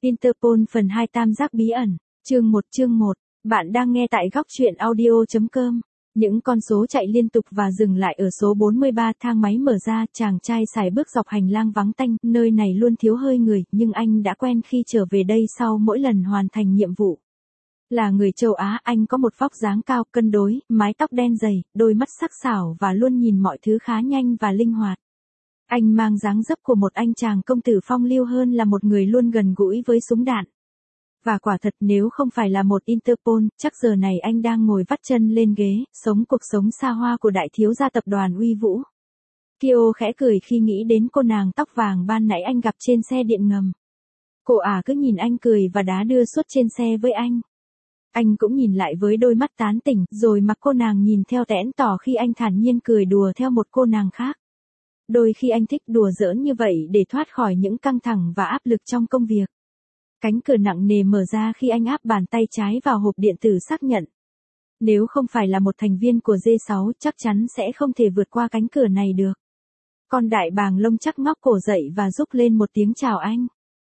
Interpol phần 2 Tam giác bí ẩn, chương 1, bạn đang nghe tại góc truyện audio.com. Những con số chạy liên tục và dừng lại ở số 43, thang máy mở ra, chàng trai sải bước dọc hành lang vắng tanh, nơi này luôn thiếu hơi người, nhưng anh đã quen khi trở về đây sau mỗi lần hoàn thành nhiệm vụ. Là người châu Á, anh có một vóc dáng cao, cân đối, mái tóc đen dày, đôi mắt sắc sảo và luôn nhìn mọi thứ khá nhanh và linh hoạt. Anh mang dáng dấp của một anh chàng công tử phong lưu hơn là một người luôn gần gũi với súng đạn. Và quả thật nếu không phải là một Interpol, chắc giờ này anh đang ngồi vắt chân lên ghế, sống cuộc sống xa hoa của đại thiếu gia tập đoàn uy vũ. Kyo khẽ cười khi nghĩ đến cô nàng tóc vàng ban nãy anh gặp trên xe điện ngầm. Cô cứ nhìn anh cười và đá đưa suốt trên xe với anh. Anh cũng nhìn lại với đôi mắt tán tỉnh, rồi mặc cô nàng nhìn theo tẽn tỏ khi anh thản nhiên cười đùa theo một cô nàng khác. Đôi khi anh thích đùa giỡn như vậy để thoát khỏi những căng thẳng và áp lực trong công việc. Cánh cửa nặng nề mở ra khi anh áp bàn tay trái vào hộp điện tử xác nhận. Nếu không phải là một thành viên của G6, chắc chắn sẽ không thể vượt qua cánh cửa này được. Con đại bàng lông chắc ngóc cổ dậy và rúc lên một tiếng chào anh.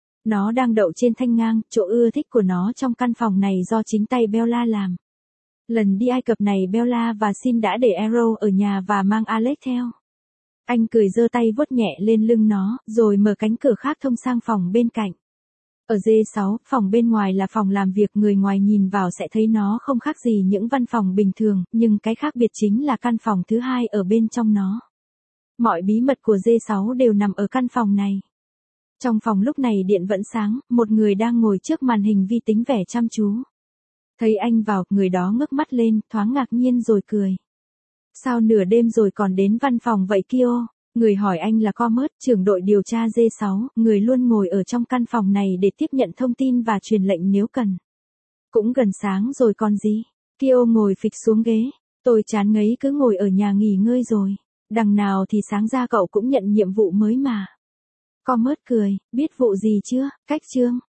Nó đang đậu trên thanh ngang, chỗ ưa thích của nó trong căn phòng này do chính tay Bella làm. Lần đi Ai Cập này Bella và Sin đã để Arrow ở nhà và mang Alex theo. Anh cười giơ tay vuốt nhẹ lên lưng nó, rồi mở cánh cửa khác thông sang phòng bên cạnh. Ở G6, phòng bên ngoài là phòng làm việc, người ngoài nhìn vào sẽ thấy nó không khác gì những văn phòng bình thường, nhưng cái khác biệt chính là căn phòng thứ hai ở bên trong nó. Mọi bí mật của G6 đều nằm ở căn phòng này. Trong phòng lúc này điện vẫn sáng, một người đang ngồi trước màn hình vi tính vẻ chăm chú. Thấy anh vào, người đó ngước mắt lên, thoáng ngạc nhiên rồi cười. Sao nửa đêm rồi còn đến văn phòng vậy Kyo? Người hỏi anh là Commerce, trưởng đội điều tra G6, người luôn ngồi ở trong căn phòng này để tiếp nhận thông tin và truyền lệnh nếu cần. Cũng gần sáng rồi còn gì? Kyo ngồi phịch xuống ghế. Tôi chán ngấy cứ ngồi ở nhà nghỉ ngơi rồi. Đằng nào thì sáng ra cậu cũng nhận nhiệm vụ mới mà. Commerce cười, biết vụ gì chưa? Cách chương.